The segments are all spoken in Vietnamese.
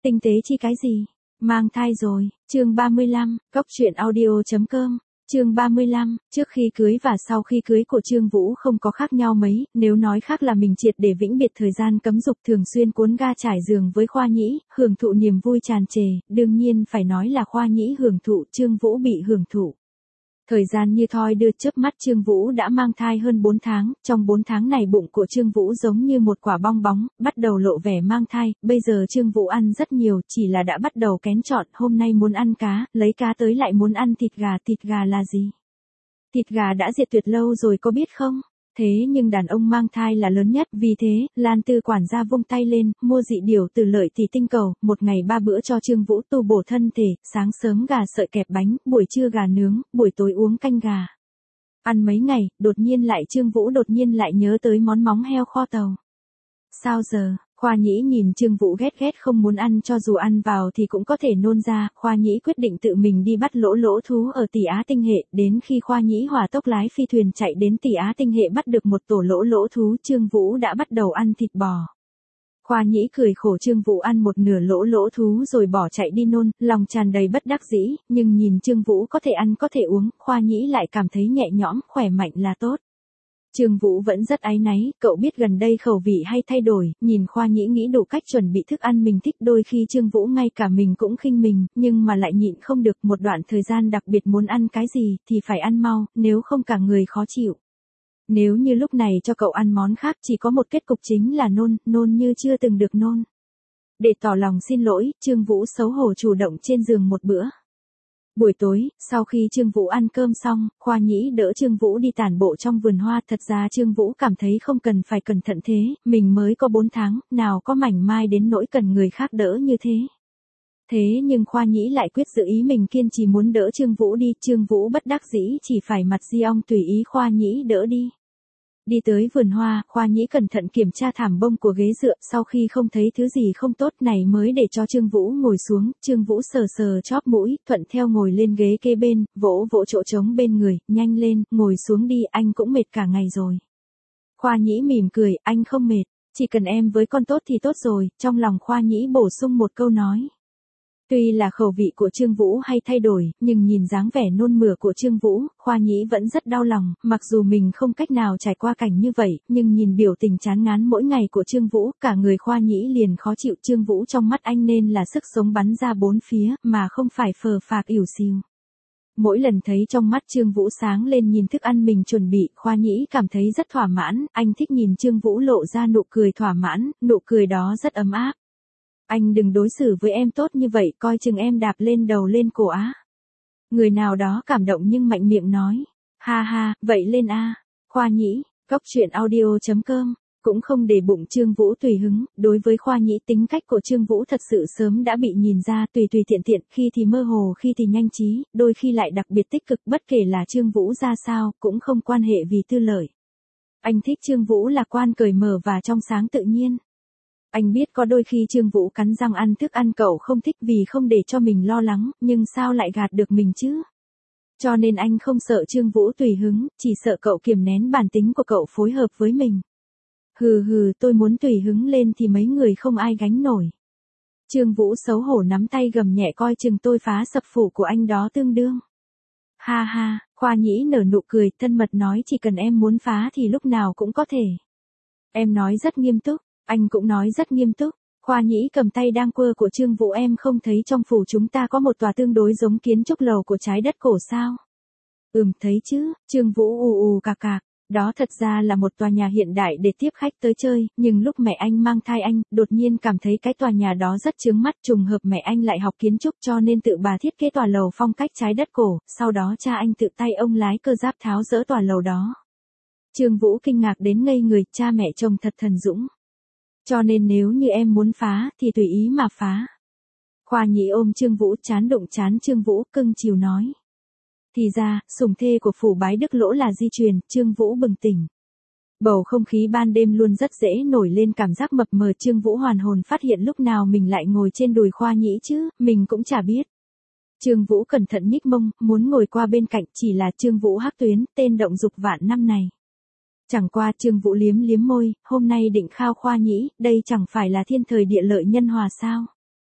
Tinh tế chi cái gì? Mang thai rồi, chương 35, cốc truyện audio.com, chương 35, trước khi cưới và sau khi cưới của Trương Vũ không có khác nhau mấy, nếu nói khác là mình triệt để vĩnh biệt thời gian cấm dục thường xuyên cuốn ga trải giường với Khoa Nhĩ, hưởng thụ niềm vui tràn trề, đương nhiên phải nói là Khoa Nhĩ hưởng thụ, Trương Vũ bị hưởng thụ. Thời gian như thoi đưa chớp mắt Trương Vũ đã mang thai hơn 4 tháng, trong 4 tháng này bụng của Trương Vũ giống như một quả bong bóng, bắt đầu lộ vẻ mang thai, bây giờ Trương Vũ ăn rất nhiều, chỉ là đã bắt đầu kén chọn, hôm nay muốn ăn cá, lấy cá tới lại muốn ăn thịt gà là gì? Thịt gà đã diệt tuyệt lâu rồi có biết không? Thế nhưng đàn ông mang thai là lớn nhất, vì thế, Lan Tư quản gia vung tay lên, mua dị điều từ Lợi Tỷ tinh cầu, một ngày 3 bữa cho Trương Vũ tu bổ thân thể, sáng sớm gà sợi kẹp bánh, buổi trưa gà nướng, buổi tối uống canh gà. Ăn mấy ngày, Trương Vũ đột nhiên lại nhớ tới món móng heo kho tàu. Sao giờ? Khoa Nhĩ nhìn Trương Vũ ghét không muốn ăn, cho dù ăn vào thì cũng có thể nôn ra, Khoa Nhĩ quyết định tự mình đi bắt lỗ thú ở Tỷ Á tinh hệ, đến khi Khoa Nhĩ hỏa tốc lái phi thuyền chạy đến Tỷ Á tinh hệ bắt được một tổ lỗ thú, Trương Vũ đã bắt đầu ăn thịt bò. Khoa Nhĩ cười khổ, Trương Vũ ăn một nửa lỗ thú rồi bỏ chạy đi nôn, lòng tràn đầy bất đắc dĩ, nhưng nhìn Trương Vũ có thể ăn có thể uống, Khoa Nhĩ lại cảm thấy nhẹ nhõm, khỏe mạnh là tốt. Trương Vũ vẫn rất áy náy, cậu biết gần đây khẩu vị hay thay đổi, nhìn Khoa Nhĩ nghĩ đủ cách chuẩn bị thức ăn mình thích, đôi khi Trương Vũ ngay cả mình cũng khinh mình, nhưng mà lại nhịn không được, một đoạn thời gian đặc biệt muốn ăn cái gì thì phải ăn mau, nếu không cả người khó chịu. Nếu như lúc này cho cậu ăn món khác chỉ có một kết cục chính là nôn như chưa từng được nôn. Để tỏ lòng xin lỗi, Trương Vũ xấu hổ chủ động trên giường một bữa. Buổi tối, sau khi Trương Vũ ăn cơm xong, Khoa Nhĩ đỡ Trương Vũ đi tản bộ trong vườn hoa, thật ra Trương Vũ cảm thấy không cần phải cẩn thận thế, mình mới có 4 tháng, nào có mảnh mai đến nỗi cần người khác đỡ như thế. Thế nhưng Khoa Nhĩ lại quyết giữ ý mình, kiên trì muốn đỡ Trương Vũ đi, Trương Vũ bất đắc dĩ chỉ phải mặt di ong tùy ý Khoa Nhĩ đỡ đi. Đi tới vườn hoa, Khoa Nhĩ cẩn thận kiểm tra thảm bông của ghế dựa, sau khi không thấy thứ gì không tốt này mới để cho Trương Vũ ngồi xuống, Trương Vũ sờ chóp mũi, thuận theo ngồi lên ghế kế bên, vỗ chỗ trống bên người, nhanh lên, ngồi xuống đi, anh cũng mệt cả ngày rồi. Khoa Nhĩ mỉm cười, anh không mệt, chỉ cần em với con tốt thì tốt rồi, trong lòng Khoa Nhĩ bổ sung một câu nói. Tuy là khẩu vị của Trương Vũ hay thay đổi, nhưng nhìn dáng vẻ nôn mửa của Trương Vũ, Khoa Nhĩ vẫn rất đau lòng, mặc dù mình không cách nào trải qua cảnh như vậy, nhưng nhìn biểu tình chán ngán mỗi ngày của Trương Vũ, cả người Khoa Nhĩ liền khó chịu. Trương Vũ trong mắt anh nên là sức sống bắn ra bốn phía, mà không phải phờ phạc ỉu xìu. Mỗi lần thấy trong mắt Trương Vũ sáng lên nhìn thức ăn mình chuẩn bị, Khoa Nhĩ cảm thấy rất thỏa mãn, anh thích nhìn Trương Vũ lộ ra nụ cười thỏa mãn, nụ cười đó rất ấm áp. Anh đừng đối xử với em tốt như vậy, coi chừng em đạp lên đầu lên cổ á. Người nào đó cảm động nhưng mạnh miệng nói. Ha ha, vậy lên a. Khoa Nhĩ, cốc truyện audio.com, cũng không để bụng Trương Vũ tùy hứng, đối với Khoa Nhĩ tính cách của Trương Vũ thật sự sớm đã bị nhìn ra, tùy tiện, khi thì mơ hồ khi thì nhanh trí, đôi khi lại đặc biệt tích cực, bất kể là Trương Vũ ra sao, cũng không quan hệ vì tư lợi. Anh thích Trương Vũ lạc quan cởi mở và trong sáng tự nhiên. Anh biết có đôi khi Trương Vũ cắn răng ăn thức ăn cậu không thích vì không để cho mình lo lắng, nhưng sao lại gạt được mình chứ? Cho nên anh không sợ Trương Vũ tùy hứng, chỉ sợ cậu kiềm nén bản tính của cậu phối hợp với mình. Hừ, tôi muốn tùy hứng lên thì mấy người không ai gánh nổi. Trương Vũ xấu hổ nắm tay gầm nhẹ, coi chừng tôi phá sập phủ của anh đó tương đương. Ha ha, Khoa Nhĩ nở nụ cười, thân mật nói, chỉ cần em muốn phá thì lúc nào cũng có thể. Em nói rất nghiêm túc. Anh cũng nói rất nghiêm túc. Khoa Nhĩ cầm tay đang quơ của Trương Vũ, em không thấy trong phủ chúng ta có một tòa tương đối giống kiến trúc lầu của trái đất cổ sao? Thấy chứ, Trương Vũ ù cạc. Đó thật ra là một tòa nhà hiện đại để tiếp khách tới chơi, nhưng lúc mẹ anh mang thai anh, đột nhiên cảm thấy cái tòa nhà đó rất chướng mắt, trùng hợp mẹ anh lại học kiến trúc cho nên tự bà thiết kế tòa lầu phong cách trái đất cổ, sau đó cha anh tự tay ông lái cơ giáp tháo dỡ tòa lầu đó. Trương Vũ kinh ngạc đến ngây người, cha mẹ chồng thật thần dũng. Cho nên nếu như em muốn phá thì tùy ý mà phá. Khoa Nhĩ ôm Trương Vũ, chán đụng chán Trương Vũ, cưng chiều nói. Thì ra, sủng thê của phủ Bái Đức Lỗ là di truyền, Trương Vũ bừng tỉnh. Bầu không khí ban đêm luôn rất dễ nổi lên cảm giác mập mờ, Trương Vũ hoàn hồn phát hiện lúc nào mình lại ngồi trên đùi Khoa Nhĩ chứ, mình cũng chả biết. Trương Vũ cẩn thận nhích mông, muốn ngồi qua bên cạnh, chỉ là Trương Vũ Hắc Tuyến, tên động dục vạn năm này. Chẳng qua Trương Vũ liếm môi, hôm nay định khao Khoa Nhĩ, đây chẳng phải là thiên thời địa lợi nhân hòa sao?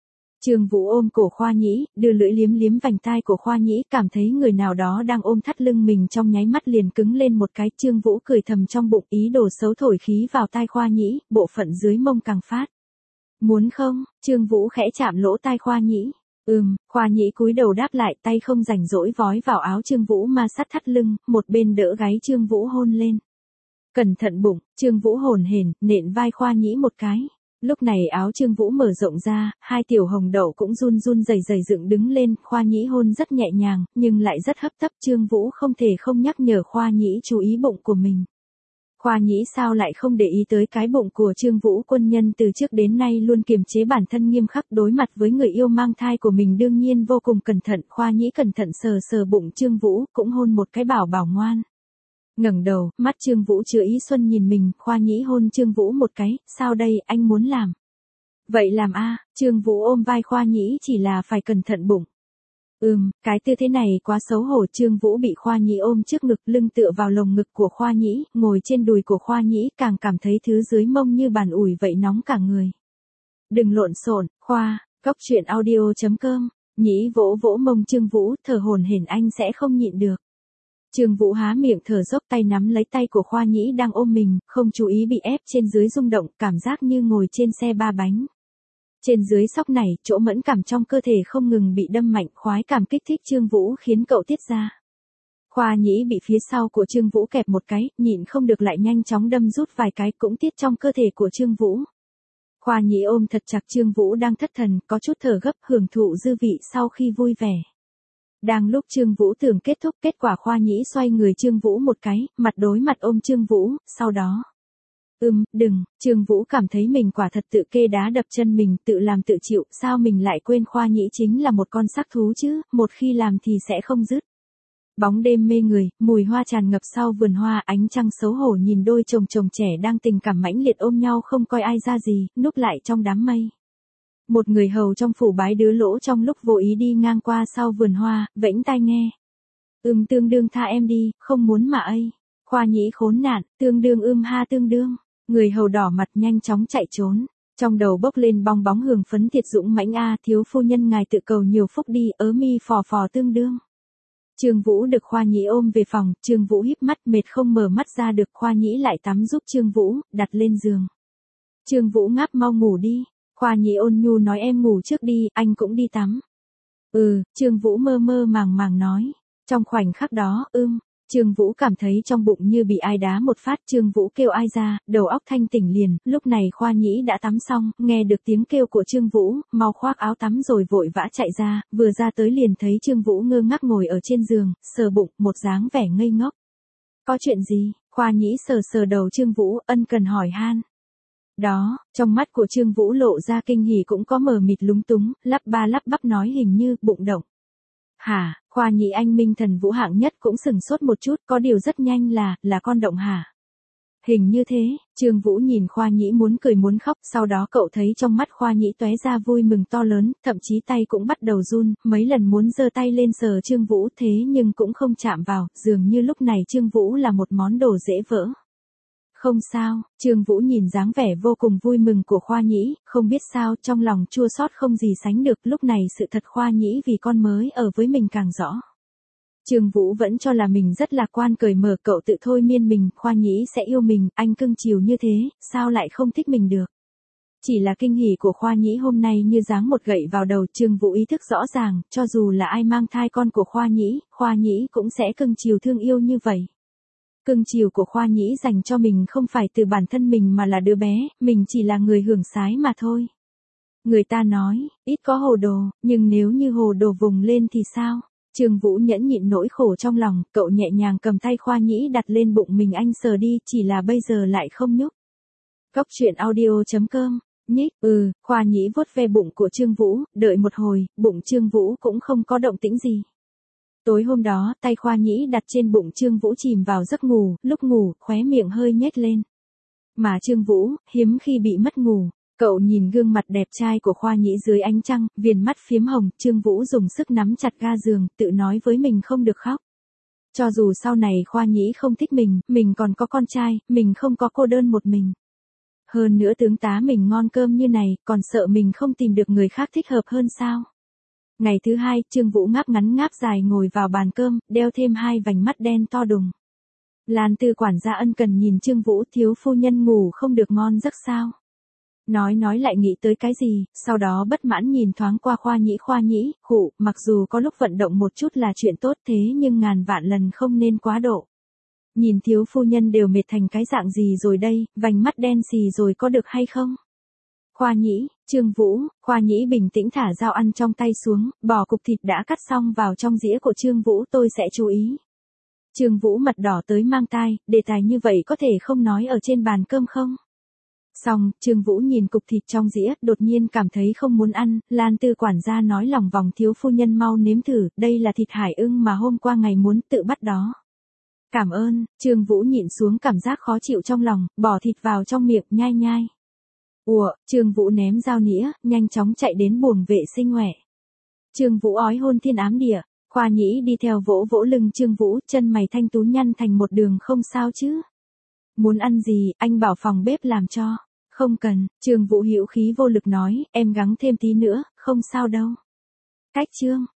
Trương Vũ ôm cổ Khoa Nhĩ, đưa lưỡi liếm liếm vành tai của Khoa Nhĩ, cảm thấy người nào đó đang ôm thắt lưng mình, trong nháy mắt liền cứng lên một cái. Trương Vũ cười thầm trong bụng, ý đồ xấu thổi khí vào tai Khoa Nhĩ, bộ phận dưới mông càng phát. Muốn không? Trương Vũ khẽ chạm lỗ tai Khoa Nhĩ. Khoa Nhĩ cúi đầu đáp lại, tay không rảnh rỗi vói vào áo Trương Vũ ma sát thắt lưng, một bên đỡ gáy Trương Vũ hôn lên. Cẩn thận bụng, Trương Vũ hồn hển, nện vai Khoa Nhĩ một cái. Lúc này áo Trương Vũ mở rộng ra, hai tiểu hồng đậu cũng run run rẩy rẩy dựng đứng lên, Khoa Nhĩ hôn rất nhẹ nhàng, nhưng lại rất hấp tấp. Trương Vũ không thể không nhắc nhở Khoa Nhĩ chú ý bụng của mình. Khoa Nhĩ sao lại không để ý tới cái bụng của Trương Vũ? Quân nhân từ trước đến nay luôn kiềm chế bản thân nghiêm khắc, đối mặt với người yêu mang thai của mình đương nhiên vô cùng cẩn thận. Khoa Nhĩ cẩn thận sờ sờ bụng Trương Vũ, cũng hôn một cái bảo bảo ngoan. Ngẩng đầu, mắt Trương Vũ chứa ý xuân nhìn mình, Khoa Nhĩ hôn Trương Vũ một cái, sao đây, anh muốn làm? Vậy làm a. Trương Vũ ôm vai Khoa Nhĩ, chỉ là phải cẩn thận bụng. Cái tư thế này quá xấu hổ. Trương Vũ bị Khoa Nhĩ ôm trước ngực, lưng tựa vào lồng ngực của Khoa Nhĩ, ngồi trên đùi của Khoa Nhĩ, càng cảm thấy thứ dưới mông như bàn ủi vậy, nóng cả người. Đừng lộn xộn, Khoa. Cốc truyện audio.com. Nhĩ vỗ vỗ mông Trương Vũ, thở hổn hển, anh sẽ không nhịn được. Trương Vũ há miệng thở dốc, tay nắm lấy tay của Khoa Nhĩ đang ôm mình, không chú ý bị ép trên dưới rung động, cảm giác như ngồi trên xe ba bánh. Trên dưới sóc này, chỗ mẫn cảm trong cơ thể không ngừng bị đâm mạnh, khoái cảm kích thích Trương Vũ khiến cậu tiết ra. Khoa Nhĩ bị phía sau của Trương Vũ kẹp một cái, nhịn không được lại nhanh chóng đâm rút vài cái, cũng tiết trong cơ thể của Trương Vũ. Khoa Nhĩ ôm thật chặt Trương Vũ đang thất thần, có chút thở gấp, hưởng thụ dư vị sau khi vui vẻ. Đang lúc Trương Vũ tưởng kết thúc, kết quả Khoa Nhĩ xoay người Trương Vũ một cái, mặt đối mặt ôm Trương Vũ, sau đó. Đừng, Trương Vũ cảm thấy mình quả thật tự kê đá đập chân mình, tự làm tự chịu, sao mình lại quên Khoa Nhĩ chính là một con xác thú chứ, một khi làm thì sẽ không dứt. Bóng đêm mê người, mùi hoa tràn ngập sau vườn hoa, ánh trăng xấu hổ nhìn đôi chồng chồng trẻ đang tình cảm mãnh liệt ôm nhau không coi ai ra gì, núp lại trong đám mây. Một người hầu trong phủ bái đứa lỗ trong lúc vô ý đi ngang qua sau vườn hoa, vẫy tai nghe. Tương đương tha em đi, không muốn mà ây. Khoa Nhĩ khốn nạn, tương đương ha tương đương. Người hầu đỏ mặt nhanh chóng chạy trốn. Trong đầu bốc lên bong bóng hường phấn, thiệt dũng mãnh a, thiếu phu nhân ngài tự cầu nhiều phúc đi, ớ mi phò phò tương đương. Trương Vũ được Khoa Nhĩ ôm về phòng, Trương Vũ híp mắt mệt không mở mắt ra được, Khoa Nhĩ lại tắm giúp Trương Vũ, đặt lên giường. Trương Vũ ngáp, mau ngủ đi. Khoa Nhĩ ôn nhu nói, em ngủ trước đi, anh cũng đi tắm. Trương Vũ mơ mơ màng màng nói. Trong khoảnh khắc đó, Trương Vũ cảm thấy trong bụng như bị ai đá một phát, Trương Vũ kêu ai ra, đầu óc thanh tỉnh liền, lúc này Khoa Nhĩ đã tắm xong, nghe được tiếng kêu của Trương Vũ, mau khoác áo tắm rồi vội vã chạy ra, vừa ra tới liền thấy Trương Vũ ngơ ngác ngồi ở trên giường, sờ bụng, một dáng vẻ ngây ngốc. Có chuyện gì? Khoa Nhĩ sờ sờ đầu Trương Vũ, ân cần hỏi han. Đó, trong mắt của Trương Vũ lộ ra kinh hỉ cũng có mờ mịt lúng túng, lắp ba lắp bắp nói hình như, bụng động. Hả? Khoa Nhĩ anh minh thần vũ hạng nhất cũng sừng sốt một chút, có điều rất nhanh là con động hả? Hình như thế. Trương Vũ nhìn Khoa Nhĩ muốn cười muốn khóc, sau đó cậu thấy trong mắt Khoa Nhĩ tóe ra vui mừng to lớn, thậm chí tay cũng bắt đầu run, mấy lần muốn giơ tay lên sờ Trương Vũ thế nhưng cũng không chạm vào, dường như lúc này Trương Vũ là một món đồ dễ vỡ. Không sao, Trương Vũ nhìn dáng vẻ vô cùng vui mừng của Khoa Nhĩ, không biết sao trong lòng chua xót không gì sánh được, lúc này sự thật Khoa Nhĩ vì con mới ở với mình càng rõ. Trương Vũ vẫn cho là mình rất lạc quan cởi mở, cậu tự thôi miên mình, Khoa Nhĩ sẽ yêu mình, anh cưng chiều như thế, sao lại không thích mình được. Chỉ là kinh hỉ của Khoa Nhĩ hôm nay như giáng một gậy vào đầu, Trương Vũ ý thức rõ ràng, cho dù là ai mang thai con của Khoa Nhĩ cũng sẽ cưng chiều thương yêu như vậy. Cưng chiều của Khoa Nhĩ dành cho mình không phải từ bản thân mình mà là đứa bé, mình chỉ là người hưởng sái mà thôi. Người ta nói, ít có hồ đồ, nhưng nếu như hồ đồ vùng lên thì sao? Trương Vũ nhẫn nhịn nỗi khổ trong lòng, cậu nhẹ nhàng cầm tay Khoa Nhĩ đặt lên bụng mình, anh sờ đi, chỉ là bây giờ lại không nhúc. Cốc truyện audio.com. Nhích, Khoa Nhĩ vuốt ve bụng của Trương Vũ, đợi một hồi, bụng Trương Vũ cũng không có động tĩnh gì. Tối hôm đó, tay Khoa Nhĩ đặt trên bụng Trương Vũ chìm vào giấc ngủ, lúc ngủ, khóe miệng hơi nhếch lên. Mà Trương Vũ, hiếm khi bị mất ngủ, cậu nhìn gương mặt đẹp trai của Khoa Nhĩ dưới ánh trăng, viền mắt phiếm hồng, Trương Vũ dùng sức nắm chặt ga giường, tự nói với mình không được khóc. Cho dù sau này Khoa Nhĩ không thích mình còn có con trai, mình không có cô đơn một mình. Hơn nữa tướng tá mình ngon cơm như này, còn sợ mình không tìm được người khác thích hợp hơn sao? Ngày thứ hai, Trương Vũ ngáp ngắn ngáp dài ngồi vào bàn cơm, đeo thêm 2 vành mắt đen to đùng. Lan Tư quản gia ân cần nhìn Trương Vũ, thiếu phu nhân ngủ không được ngon giấc sao? Nói lại nghĩ tới cái gì, sau đó bất mãn nhìn thoáng qua Khoa Nhĩ, khụ, mặc dù có lúc vận động một chút là chuyện tốt thế nhưng ngàn vạn lần không nên quá độ. Nhìn thiếu phu nhân đều mệt thành cái dạng gì rồi đây, vành mắt đen xì rồi có được hay không? Khoa Nhĩ, Trương Vũ, Khoa Nhĩ bình tĩnh thả dao ăn trong tay xuống, bỏ cục thịt đã cắt xong vào trong dĩa của Trương Vũ, tôi sẽ chú ý. Trương Vũ mặt đỏ tới mang tai, đề tài như vậy có thể không nói ở trên bàn cơm không? Xong, Trương Vũ nhìn cục thịt trong dĩa, đột nhiên cảm thấy không muốn ăn, Lan Tư quản gia nói lòng vòng thiếu phu nhân mau nếm thử, đây là thịt hải ưng mà hôm qua ngày muốn tự bắt đó. Cảm ơn, Trương Vũ nhịn xuống cảm giác khó chịu trong lòng, bỏ thịt vào trong miệng, nhai nhai. Trương Vũ ném dao nĩa, nhanh chóng chạy đến buồng vệ sinh ngoại. Trương Vũ ói hôn thiên ám địa, Khoa Nhĩ đi theo vỗ vỗ lưng Trương Vũ, chân mày thanh tú nhăn thành một đường không sao chứ. Muốn ăn gì, anh bảo phòng bếp làm cho. Không cần, Trương Vũ hữu khí vô lực nói, em gắng thêm tí nữa, không sao đâu. Cách Trương.